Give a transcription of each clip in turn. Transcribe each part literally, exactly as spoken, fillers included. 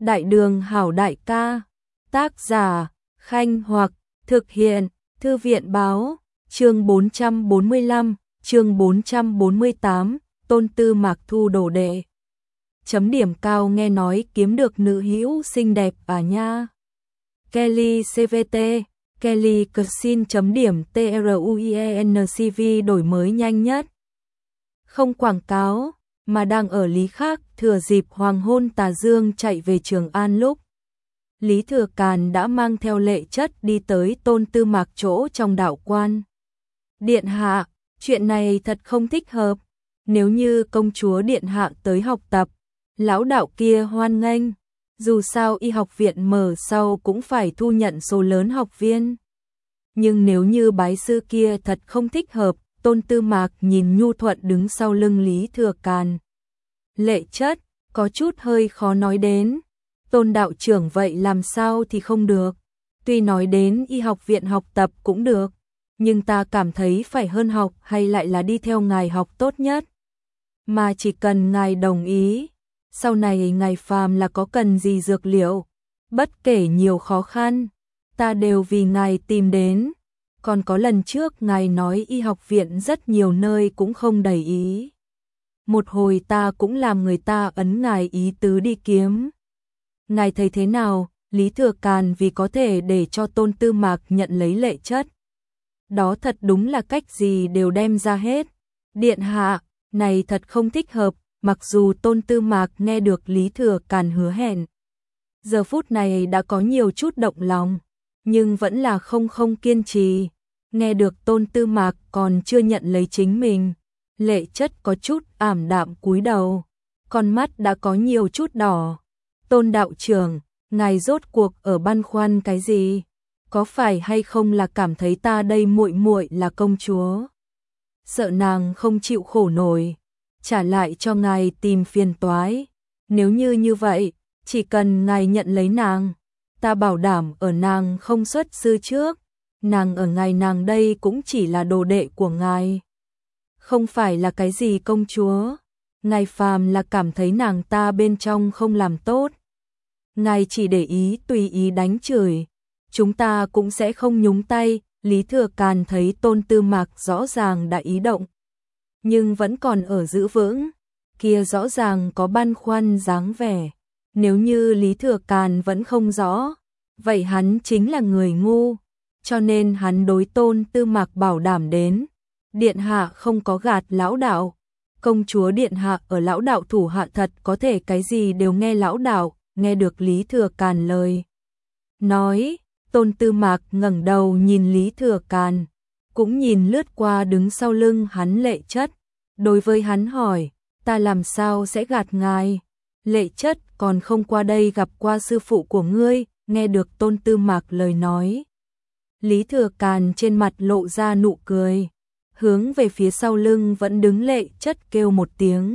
Đại đường hảo đại ca, tác giả, Khanh Hoặc, thực hiện, Thư viện báo, chương bốn trăm bốn mươi lăm, chương bốn trăm bốn mươi tám, Tôn Tư Mạc thu đồ đệ. Chấm điểm cao nghe nói kiếm được nữ hữu xinh đẹp à nha. Kelly xê vê tê, Kelly Cuisine chấm điểm TRUIENCV đổi mới nhanh nhất. Không quảng cáo, mà đang ở Lý Khác thừa dịp hoàng hôn tà dương chạy về Trường An lúc. Lý Thừa Càn đã mang theo Lệ Chất đi tới Tôn Tư Mạc chỗ trong đạo quan. Điện hạ, chuyện này thật không thích hợp. Nếu như công chúa điện hạ tới học tập, lão đạo kia hoan nghênh. Dù sao y học viện mở sau cũng phải thu nhận số lớn học viên. Nhưng nếu như bái sư kia thật không thích hợp, Tôn Tư Mạc nhìn nhu thuận đứng sau lưng Lý Thừa Càn. Lệ Chất, có chút hơi khó nói đến. Tôn đạo trưởng vậy làm sao thì không được. Tuy nói đến y học viện học tập cũng được, nhưng ta cảm thấy phải hơn học hay lại là đi theo ngài học tốt nhất. Mà chỉ cần ngài đồng ý, sau này ngài phàm là có cần gì dược liệu, bất kể nhiều khó khăn, ta đều vì ngài tìm đến. Còn có lần trước ngài nói y học viện rất nhiều nơi cũng không đầy ý. Một hồi ta cũng làm người ta ấn ngài ý tứ đi kiếm. Ngài thấy thế nào? Lý Thừa Càn vì có thể để cho Tôn Tư Mạc nhận lấy Lệ Chất. Đó thật đúng là cách gì đều đem ra hết. Điện hạ, này thật không thích hợp, mặc dù Tôn Tư Mạc nghe được Lý Thừa Càn hứa hẹn. Giờ phút này đã có nhiều chút động lòng, nhưng vẫn là không không kiên trì. Nghe được Tôn Tư Mạc còn chưa nhận lấy chính mình, Lệ Chất có chút ảm đạm cúi đầu, con mắt đã có nhiều chút đỏ. Tôn đạo trưởng, ngài rốt cuộc ở băn khoăn cái gì? Có phải hay không là cảm thấy ta đây muội muội là công chúa? Sợ nàng không chịu khổ nổi, trả lại cho ngài tìm phiền toái. Nếu như như vậy, chỉ cần ngài nhận lấy nàng, ta bảo đảm ở nàng không xuất sư trước, nàng ở ngài nàng đây cũng chỉ là đồ đệ của ngài. Không phải là cái gì công chúa, ngài phàm là cảm thấy nàng ta bên trong không làm tốt. Ngài chỉ để ý tùy ý đánh chửi, chúng ta cũng sẽ không nhúng tay. Lý Thừa Càn thấy Tôn Tư Mạc rõ ràng đã ý động, nhưng vẫn còn ở giữ vững, kia rõ ràng có băn khoăn dáng vẻ. Nếu như Lý Thừa Càn vẫn không rõ, vậy hắn chính là người ngu, cho nên hắn đối Tôn Tư Mạc bảo đảm đến. Điện hạ không có gạt lão đạo, công chúa điện hạ ở lão đạo thủ hạ thật có thể cái gì đều nghe lão đạo. Nghe được Lý Thừa Càn lời nói, Tôn Tư Mạc ngẩng đầu nhìn Lý Thừa Càn, cũng nhìn lướt qua đứng sau lưng hắn Lệ Chất. Đối với hắn hỏi, ta làm sao sẽ gạt ngài? Lệ Chất còn không qua đây gặp qua sư phụ của ngươi. Nghe được Tôn Tư Mạc lời nói, Lý Thừa Càn trên mặt lộ ra nụ cười, hướng về phía sau lưng vẫn đứng Lệ Chất kêu một tiếng.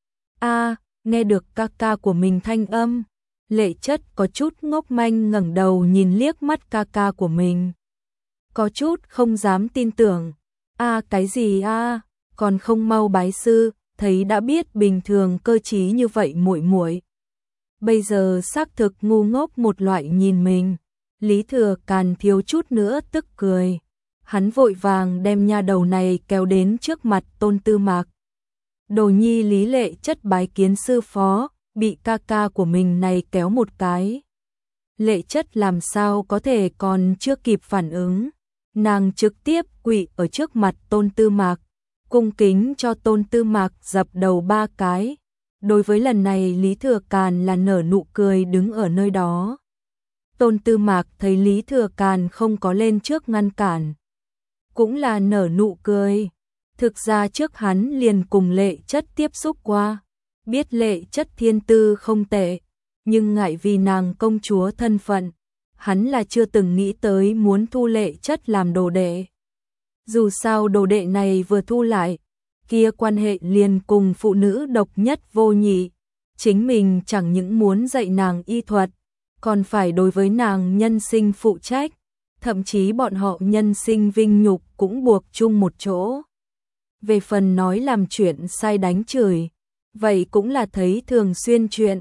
A, nghe được ca ca của mình thanh âm. Lệ Chất có chút ngốc manh ngẩng đầu nhìn liếc mắt ca ca của mình. Có chút không dám tin tưởng. A cái gì a, còn không mau bái sư, thấy đã biết bình thường cơ trí như vậy muội muội. Bây giờ xác thực ngu ngốc một loại nhìn mình. Lý Thừa Càn thiếu chút nữa tức cười. Hắn vội vàng đem nha đầu này kéo đến trước mặt Tôn Tư Mạc. Đồ nhi Lý Lệ Chất bái kiến sư phó. Bị ca ca của mình này kéo một cái. Lệ Chất làm sao có thể còn chưa kịp phản ứng. Nàng trực tiếp quỳ ở trước mặt Tôn Tư Mạc, cung kính cho Tôn Tư Mạc dập đầu ba cái. Đối với lần này Lý Thừa Càn là nở nụ cười đứng ở nơi đó. Tôn Tư Mạc thấy Lý Thừa Càn không có lên trước ngăn cản, cũng là nở nụ cười. Thực ra trước hắn liền cùng Lệ Chất tiếp xúc qua, biết Lệ Chất thiên tư không tệ, nhưng ngại vì nàng công chúa thân phận, hắn là chưa từng nghĩ tới muốn thu Lệ Chất làm đồ đệ. Dù sao đồ đệ này vừa thu lại, kia quan hệ liền cùng phụ nữ độc nhất vô nhị, chính mình chẳng những muốn dạy nàng y thuật, còn phải đối với nàng nhân sinh phụ trách, thậm chí bọn họ nhân sinh vinh nhục cũng buộc chung một chỗ. Về phần nói làm chuyện sai đánh chửi, vậy cũng là thấy thường xuyên chuyện,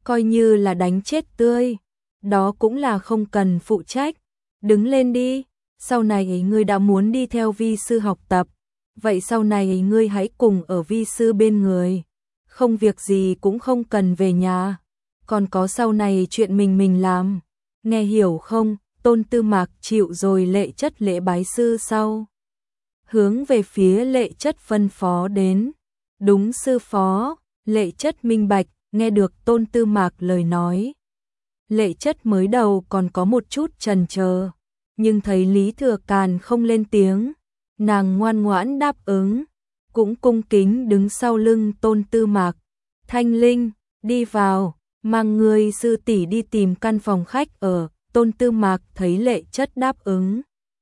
coi như là đánh chết tươi, đó cũng là không cần phụ trách. Đứng lên đi, sau này ngươi đã muốn đi theo vi sư học tập, vậy sau này ngươi hãy cùng ở vi sư bên người, không việc gì cũng không cần về nhà, còn có sau này chuyện mình mình làm, nghe hiểu không? Tôn Tư Mạc chịu rồi Lệ Chất lễ bái sư sau. Hướng về phía Lệ Chất phân phó đến. Đúng sư phó, Lệ Chất minh bạch, nghe được Tôn Tư Mạc lời nói. Lệ Chất mới đầu còn có một chút chần chờ, nhưng thấy Lý Thừa Càn không lên tiếng, nàng ngoan ngoãn đáp ứng, cũng cung kính đứng sau lưng Tôn Tư Mạc. Thanh Linh, đi vào, mang người sư tỷ đi tìm căn phòng khách ở. Tôn Tư Mạc thấy Lệ Chất đáp ứng,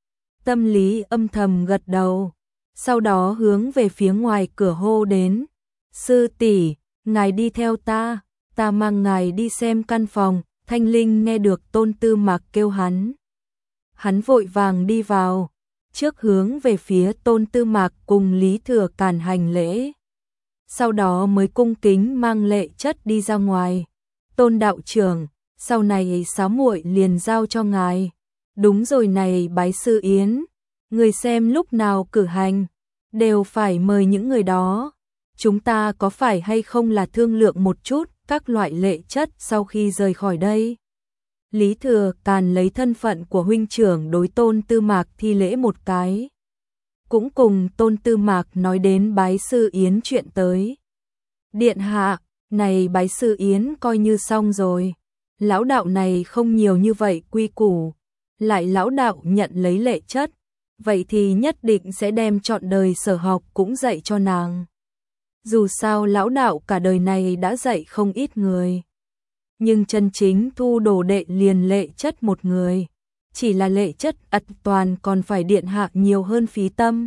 tâm lý âm thầm gật đầu, sau đó hướng về phía ngoài cửa hô đến, sư tỷ, ngài đi theo ta, ta mang ngài đi xem căn phòng. Thanh Linh nghe được Tôn Tư Mạc kêu hắn, hắn vội vàng đi vào, trước hướng về phía Tôn Tư Mạc cùng Lý Thừa Càn hành lễ, sau đó mới cung kính mang Lệ Chất đi ra ngoài. Tôn đạo trưởng, sau này sáu muội liền giao cho ngài. Đúng rồi này bái sư yến, người xem lúc nào cử hành, đều phải mời những người đó. Chúng ta có phải hay không là thương lượng một chút các loại Lệ Chất sau khi rời khỏi đây. Lý Thừa Càn lấy thân phận của huynh trưởng đối Tôn Tư Mạc thi lễ một cái. Cũng cùng Tôn Tư Mạc nói đến bái sư yến chuyện tới. Điện hạ, này bái sư yến coi như xong rồi. Lão đạo này không nhiều như vậy quy củ, lại lão đạo nhận lấy Lệ Chất, vậy thì nhất định sẽ đem trọn đời sở học cũng dạy cho nàng. Dù sao lão đạo cả đời này đã dạy không ít người, nhưng chân chính thu đồ đệ liền Lệ Chất một người, chỉ là Lệ Chất ắt toàn còn phải điện hạ nhiều hơn phí tâm.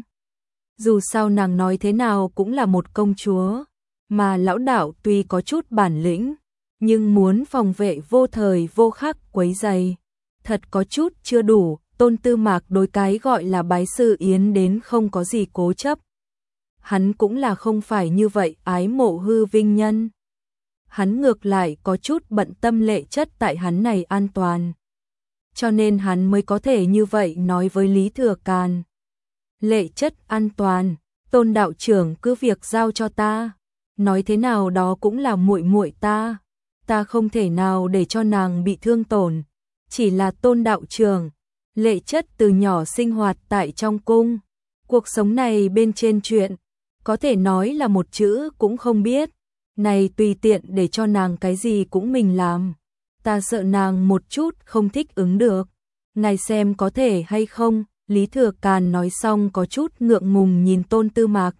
Dù sao nàng nói thế nào cũng là một công chúa, mà lão đạo tuy có chút bản lĩnh, nhưng muốn phòng vệ vô thời vô khắc quấy rầy, thật có chút chưa đủ. Tôn Tư Mạc đối cái gọi là bái sư yến đến không có gì cố chấp. Hắn cũng là không phải như vậy ái mộ hư vinh nhân. Hắn ngược lại có chút bận tâm Lệ Chất tại hắn này an toàn. Cho nên hắn mới có thể như vậy nói với Lý Thừa Càn. Lệ Chất an toàn, Tôn đạo trưởng cứ việc giao cho ta. Nói thế nào đó cũng là muội muội ta. Ta không thể nào để cho nàng bị thương tổn. Chỉ là Tôn đạo trưởng, Lệ Chất từ nhỏ sinh hoạt tại trong cung. Cuộc sống này bên trên chuyện, có thể nói là một chữ cũng không biết. Này tùy tiện để cho nàng cái gì cũng mình làm. Ta sợ nàng một chút không thích ứng được. Ngài xem có thể hay không? Lý Thừa Càn nói xong có chút ngượng ngùng nhìn Tôn Tư Mạc.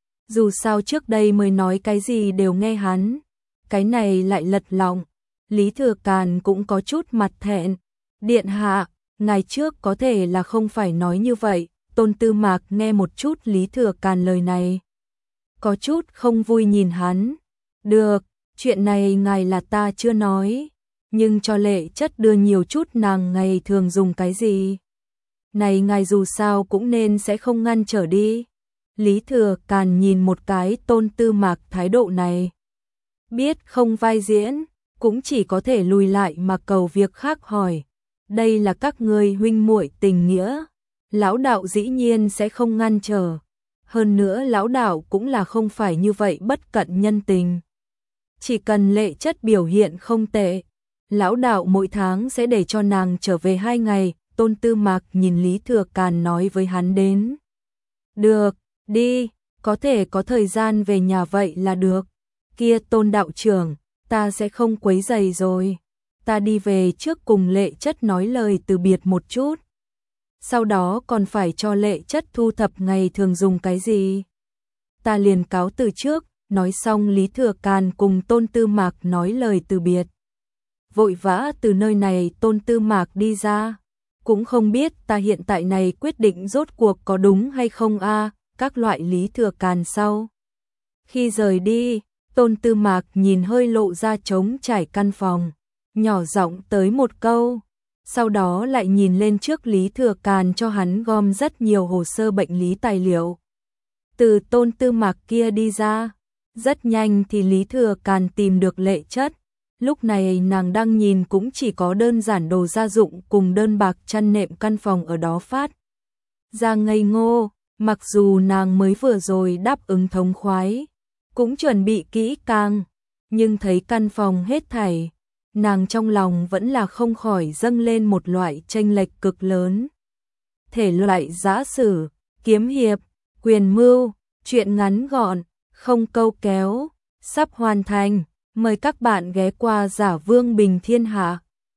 Dù sao trước đây mới nói cái gì đều nghe hắn. Cái này lại lật lọng. Lý Thừa Càn cũng có chút mặt thẹn. Điện hạ, ngài trước có thể là không phải nói như vậy. Tôn Tư Mạc nghe một chút Lý Thừa Càn lời này, có chút không vui nhìn hắn. Được, chuyện này ngài là ta chưa nói, nhưng cho Lệ Chất đưa nhiều chút nàng ngày thường dùng cái gì. Này ngài dù sao cũng nên sẽ không ngăn trở đi. Lý Thừa Càn nhìn một cái Tôn Tư Mạc thái độ này, biết không vai diễn, cũng chỉ có thể lùi lại mà cầu việc khác hỏi. Đây là các ngươi huynh muội tình nghĩa, lão đạo dĩ nhiên sẽ không ngăn trở. Hơn nữa lão đạo cũng là không phải như vậy bất cận nhân tình. Chỉ cần Lệ Chất biểu hiện không tệ, lão đạo mỗi tháng sẽ để cho nàng trở về hai ngày. Tôn Tư Mạc nhìn Lý Thừa Càn nói với hắn đến. Được, đi, có thể có thời gian về nhà vậy là được. Kia Tôn đạo trưởng, ta sẽ không quấy rầy rồi. Ta đi về trước cùng Lệ Chất nói lời từ biệt một chút. Sau đó còn phải cho Lệ Chất thu thập ngày thường dùng cái gì. Ta liền cáo từ trước. Nói xong Lý Thừa Càn cùng Tôn Tư Mạc nói lời từ biệt. Vội vã từ nơi này Tôn Tư Mạc đi ra. Cũng không biết ta hiện tại này quyết định rốt cuộc có đúng hay không a. Các loại Lý Thừa Càn sau. Khi rời đi, Tôn Tư Mạc nhìn hơi lộ ra trống trải căn phòng, nhỏ giọng tới một câu. Sau đó lại nhìn lên trước Lý Thừa Càn cho hắn gom rất nhiều hồ sơ bệnh lý tài liệu. Từ Tôn Tư Mạc kia đi ra, rất nhanh thì Lý Thừa Càn tìm được Lệ Chất. Lúc này nàng đang nhìn cũng chỉ có đơn giản đồ gia dụng cùng đơn bạc chăn nệm căn phòng ở đó phát ra ngây ngô, mặc dù nàng mới vừa rồi đáp ứng thống khoái, cũng chuẩn bị kỹ càng, nhưng thấy căn phòng hết thảy, nàng trong lòng vẫn là không khỏi dâng lên một loại chênh lệch cực lớn. Thể loại giã sử, kiếm hiệp, quyền mưu, truyện ngắn gọn, không câu kéo, sắp hoàn thành, mời các bạn ghé qua Giả Vương Bình Thiên Hạ.